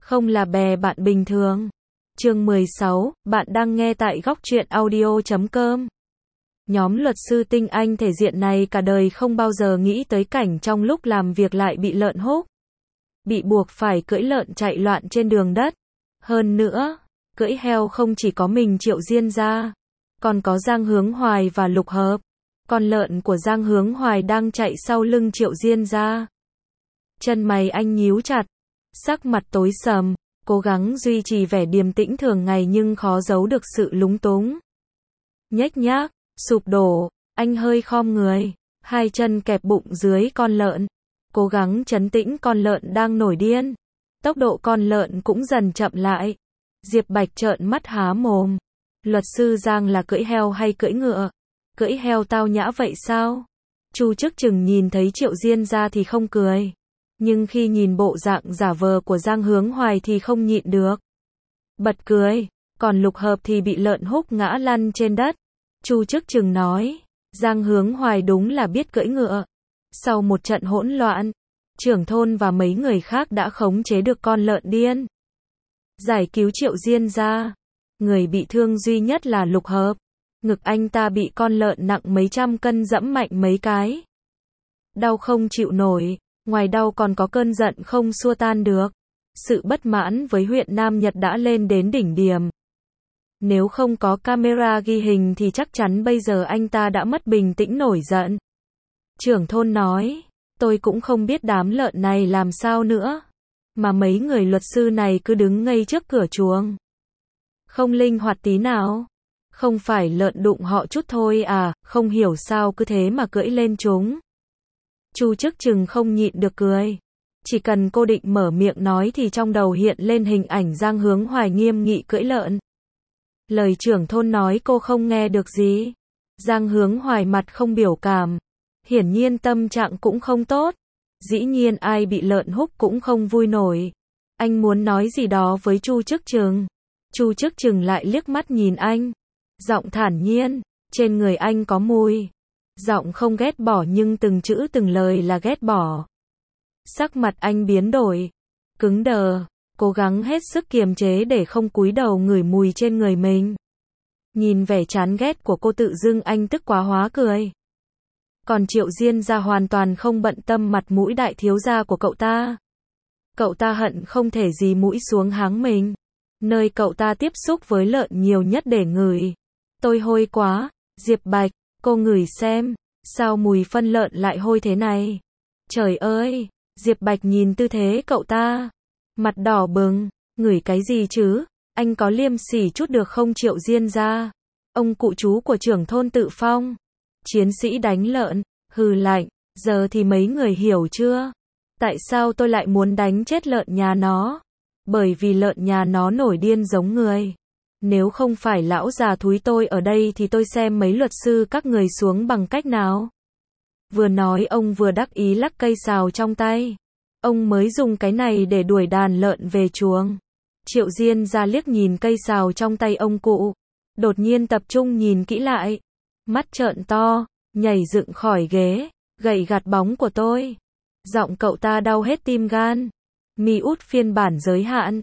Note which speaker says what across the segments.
Speaker 1: không là bè bạn bình thường. Chương 16, bạn đang nghe tại góc truyện audio.com. Nhóm luật sư tinh anh thể diện này cả đời không bao giờ nghĩ tới cảnh trong lúc làm việc lại bị lợn húc. Bị buộc phải cưỡi lợn chạy loạn trên đường đất. Hơn nữa, cưỡi heo không chỉ có mình Triệu Diên gia, còn có Giang Hướng Hoài và Lục Hợp. Con lợn của Giang Hướng Hoài đang chạy sau lưng Triệu Diên gia. Chân mày anh nhíu chặt, sắc mặt tối sầm, cố gắng duy trì vẻ điềm tĩnh thường ngày nhưng khó giấu được sự lúng túng. Nhếch nhác, sụp đổ, anh hơi khom người, hai chân kẹp bụng dưới con lợn, cố gắng trấn tĩnh con lợn đang nổi điên. Tốc độ con lợn cũng dần chậm lại. Diệp Bạch trợn mắt há mồm. Luật sư Giang là cưỡi heo hay cưỡi ngựa? Cưỡi heo tao nhã vậy sao? Chu Chức Chừng nhìn thấy Triệu Diên gia thì không cười. Nhưng khi nhìn bộ dạng giả vờ của Giang Hướng Hoài thì không nhịn được. Bật cười, còn Lục Hợp thì bị lợn húc ngã lăn trên đất. Chu Chức Chừng nói, Giang Hướng Hoài đúng là biết cưỡi ngựa. Sau một trận hỗn loạn, trưởng thôn và mấy người khác đã khống chế được con lợn điên. Giải cứu Triệu Diên gia. Người bị thương duy nhất là Lục Hợp. Ngực anh ta bị con lợn nặng mấy trăm cân giẫm mạnh mấy cái. Đau không chịu nổi, ngoài đau còn có cơn giận không xua tan được. Sự bất mãn với huyện Nam Nhật đã lên đến đỉnh điểm. Nếu không có camera ghi hình thì chắc chắn bây giờ anh ta đã mất bình tĩnh nổi giận. Trưởng thôn nói, tôi cũng không biết đám lợn này làm sao nữa. Mà mấy người luật sư này cứ đứng ngây trước cửa chuồng. Không linh hoạt tí nào. Không phải lợn đụng họ chút thôi à, không hiểu sao cứ thế mà cưỡi lên chúng. Chu Chức Chừng không nhịn được cười. Chỉ cần cô định mở miệng nói thì trong đầu hiện lên hình ảnh Giang Hướng Hoài nghiêm nghị cưỡi lợn. Lời trưởng thôn nói cô không nghe được gì. Giang Hướng Hoài mặt không biểu cảm. Hiển nhiên tâm trạng cũng không tốt. Dĩ nhiên ai bị lợn húc cũng không vui nổi. Anh muốn nói gì đó với Chu Chức Chừng. Chu Chức Chừng lại liếc mắt nhìn anh. Giọng thản nhiên, trên người anh có mùi. Giọng không ghét bỏ nhưng từng chữ từng lời là ghét bỏ. Sắc mặt anh biến đổi, cứng đờ, cố gắng hết sức kiềm chế để không cúi đầu ngửi mùi trên người mình. Nhìn vẻ chán ghét của cô tự dưng anh tức quá hóa cười. Còn Triệu Diên gia hoàn toàn không bận tâm mặt mũi đại thiếu gia của cậu ta. Cậu ta hận không thể dí mũi xuống háng mình. Nơi cậu ta tiếp xúc với lợn nhiều nhất để ngửi. Tôi hôi quá, Diệp Bạch, cô ngửi xem, sao mùi phân lợn lại hôi thế này? Trời ơi, Diệp Bạch nhìn tư thế cậu ta, mặt đỏ bừng, ngửi cái gì chứ? Anh có liêm sỉ chút được không Triệu Diên gia? Ông cụ chú của trưởng thôn tự phong, chiến sĩ đánh lợn, hừ lạnh, giờ thì mấy người hiểu chưa? Tại sao tôi lại muốn đánh chết lợn nhà nó? Bởi vì lợn nhà nó nổi điên giống người. Nếu không phải lão già thúi tôi ở đây thì tôi xem mấy luật sư các người xuống bằng cách nào. Vừa nói ông vừa đắc ý lắc cây sào trong tay. Ông mới dùng cái này để đuổi đàn lợn về chuồng. Triệu Diên ra liếc nhìn cây sào trong tay ông cụ. Đột nhiên tập trung nhìn kỹ lại. Mắt trợn to, nhảy dựng khỏi ghế, gậy gạt bóng của tôi. Giọng cậu ta đau hết tim gan. Mi út phiên bản giới hạn.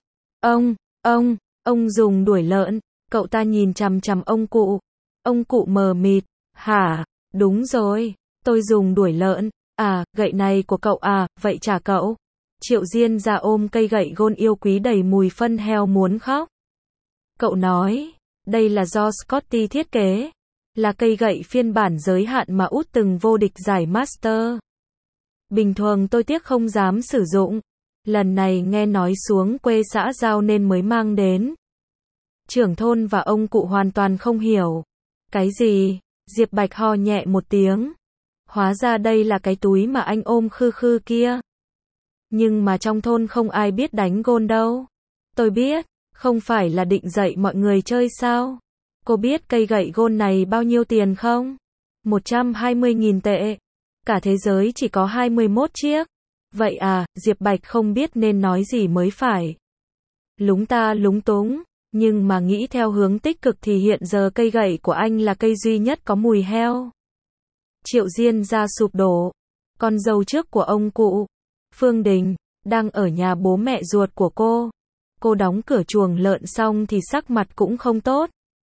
Speaker 1: Ông dùng đuổi lợn. Cậu ta nhìn chằm chằm ông cụ. Ông cụ mờ mịt. Hả, đúng rồi, tôi dùng đuổi lợn. À, gậy này của cậu à, vậy trả cậu. Triệu Diên ra ôm cây gậy gôn yêu quý đầy mùi phân heo muốn khóc. Cậu nói, đây là do Scotty thiết kế. Là cây gậy phiên bản giới hạn mà út từng vô địch giải Master. Bình thường tôi tiếc không dám sử dụng. Lần này nghe nói xuống quê xã giao nên mới mang đến. Trưởng thôn và ông cụ hoàn toàn không hiểu. Cái gì? Diệp Bạch ho nhẹ một tiếng. Hóa ra đây là cái túi mà anh ôm khư khư kia. Nhưng mà trong thôn không ai biết đánh gôn đâu. Tôi biết, không phải là định dạy mọi người chơi sao? Cô biết cây gậy gôn này bao nhiêu tiền không? 120.000 tệ. Cả thế giới chỉ có 21 chiếc. Vậy à, Diệp Bạch không biết nên nói gì mới phải. Lúng ta lúng túng, nhưng mà nghĩ theo hướng tích cực thì hiện giờ cây gậy của anh là cây duy nhất có mùi heo. Triệu Diên gia sụp đổ. Con dâu trước của ông cụ, Phương Đình, đang ở nhà bố mẹ ruột của cô. Cô đóng cửa chuồng lợn xong thì sắc mặt cũng không tốt.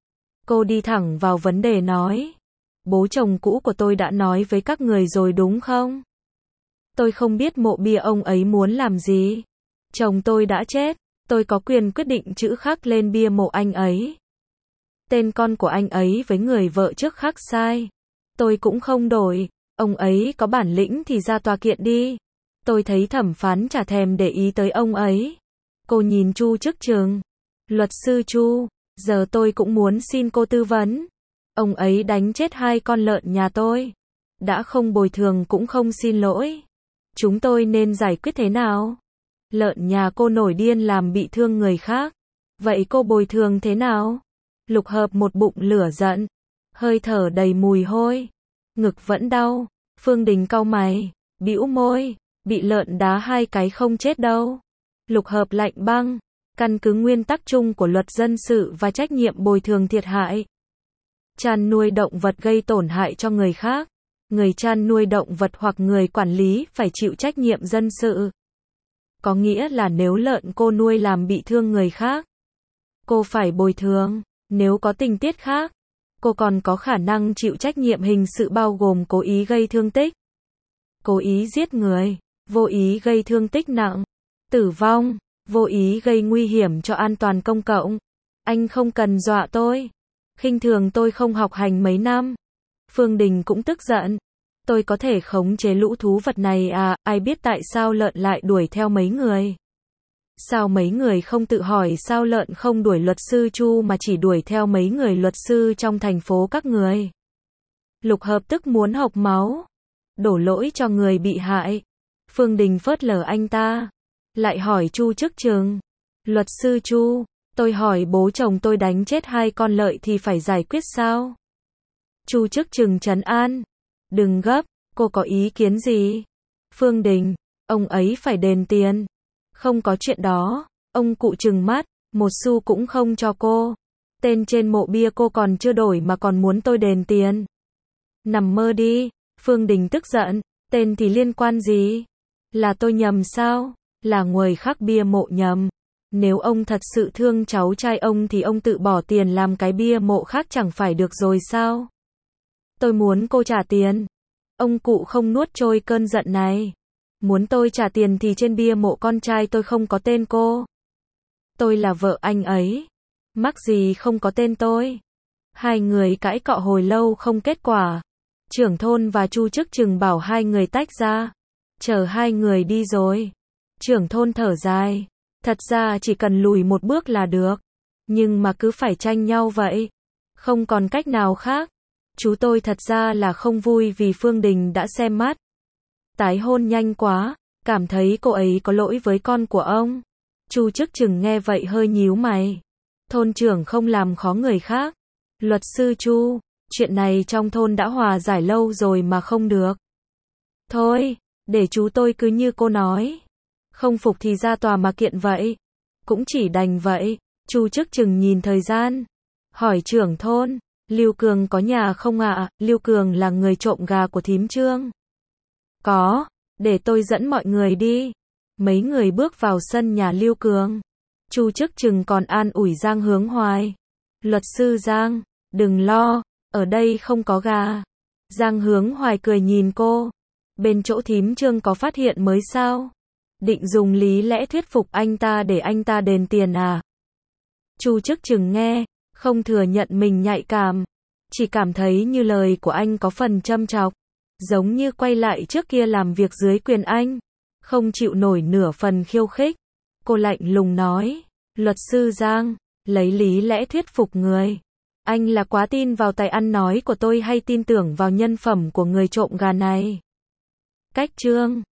Speaker 1: Cô đi thẳng vào vấn đề nói. Bố chồng cũ của tôi đã nói với các người rồi đúng không? Tôi không biết mộ bia ông ấy muốn làm gì. Chồng tôi đã chết, tôi có quyền quyết định chữ khắc lên bia mộ anh ấy. Tên con của anh ấy với người vợ trước khắc sai. Tôi cũng không đổi, ông ấy có bản lĩnh thì ra tòa kiện đi. Tôi thấy thẩm phán chả thèm để ý tới ông ấy. Cô nhìn Chu Chức Trừng. Luật sư Chu, giờ tôi cũng muốn xin cô tư vấn. Ông ấy đánh chết 2 con lợn nhà tôi. Đã không bồi thường cũng không xin lỗi. Chúng tôi nên giải quyết thế nào? Lợn nhà cô nổi điên làm bị thương người khác. Vậy cô bồi thường thế nào? Lục Hợp một bụng lửa giận. Hơi thở đầy mùi hôi. Ngực vẫn đau. Phương Đình cau mày. Bĩu môi. Bị lợn đá 2 cái không chết đâu. Lục Hợp lạnh băng. Căn cứ nguyên tắc chung của luật dân sự và trách nhiệm bồi thường thiệt hại. Chăn nuôi động vật gây tổn hại cho người khác. Người chăn nuôi động vật hoặc người quản lý phải chịu trách nhiệm dân sự. Có nghĩa là nếu lợn cô nuôi làm bị thương người khác, cô phải bồi thường. Nếu có tình tiết khác, cô còn có khả năng chịu trách nhiệm hình sự bao gồm cố ý gây thương tích, cố ý giết người, vô ý gây thương tích nặng, tử vong, vô ý gây nguy hiểm cho an toàn công cộng. Anh không cần dọa tôi. Khinh thường tôi không học hành mấy năm. Phương Đình cũng tức giận. Tôi có thể khống chế lũ thú vật này à, ai biết tại sao lợn lại đuổi theo mấy người. Sao mấy người không tự hỏi sao lợn không đuổi luật sư Chu mà chỉ đuổi theo mấy người luật sư trong thành phố các người. Lục Hợp tức muốn hộc máu. Đổ lỗi cho người bị hại. Phương Đình phớt lờ anh ta. Lại hỏi Chu Chức Trừng. Luật sư Chu, tôi hỏi bố chồng tôi đánh chết 2 con lợn thì phải giải quyết sao? Chu Chức Trừng trấn an. Đừng gấp, cô có ý kiến gì? Phương Đình, ông ấy phải đền tiền. Không có chuyện đó. Ông cụ trừng mắt, một xu cũng không cho cô. Tên trên mộ bia cô còn chưa đổi mà còn muốn tôi đền tiền. Nằm mơ đi. Phương Đình tức giận. Tên thì liên quan gì? Là tôi nhầm sao? Là người khắc bia mộ nhầm. Nếu ông thật sự thương cháu trai ông thì ông tự bỏ tiền làm cái bia mộ khác chẳng phải được rồi sao? Tôi muốn cô trả tiền. Ông cụ không nuốt trôi cơn giận này. Muốn tôi trả tiền thì trên bia mộ con trai tôi không có tên cô. Tôi là vợ anh ấy. Mắc gì không có tên tôi. 2 người cãi cọ hồi lâu không kết quả. Trưởng thôn và Chu Chức Trừng bảo 2 người tách ra. Chờ 2 người đi rồi. Trưởng thôn thở dài. Thật ra chỉ cần lùi một bước là được. Nhưng mà cứ phải tranh nhau vậy. Không còn cách nào khác. Chú tôi thật ra là không vui vì Phương Đình đã xem mắt. Tái hôn nhanh quá, cảm thấy cô ấy có lỗi với con của ông. Chu Chức Trừng nghe vậy hơi nhíu mày. Thôn trưởng không làm khó người khác. Luật sư Chu, chuyện này trong thôn đã hòa giải lâu rồi mà không được. Thôi, để chú tôi cứ như cô nói. Không phục thì ra tòa mà kiện vậy. Cũng chỉ đành vậy. Chu Chức Trừng nhìn thời gian. Hỏi trưởng thôn. Lưu Cường có nhà không ạ? Lưu Cường là người trộm gà của thím Trương. Có, để tôi dẫn mọi người đi. Mấy người bước vào sân nhà Lưu Cường. Chu Chức Trừng còn an ủi Giang Hướng Hoài. Luật sư Giang, đừng lo, ở đây không có gà. Giang Hướng Hoài cười nhìn cô. Bên chỗ thím Trương có phát hiện mới sao? Định dùng lý lẽ thuyết phục anh ta để anh ta đền tiền à? Chu Chức Trừng nghe, không thừa nhận mình nhạy cảm. Chỉ cảm thấy như lời của anh có phần châm chọc. Giống như quay lại trước kia làm việc dưới quyền anh. Không chịu nổi nửa phần khiêu khích. Cô lạnh lùng nói. Luật sư Giang, lấy lý lẽ thuyết phục người. Anh là quá tin vào tài ăn nói của tôi hay tin tưởng vào nhân phẩm của người trộm gà này? Cách chương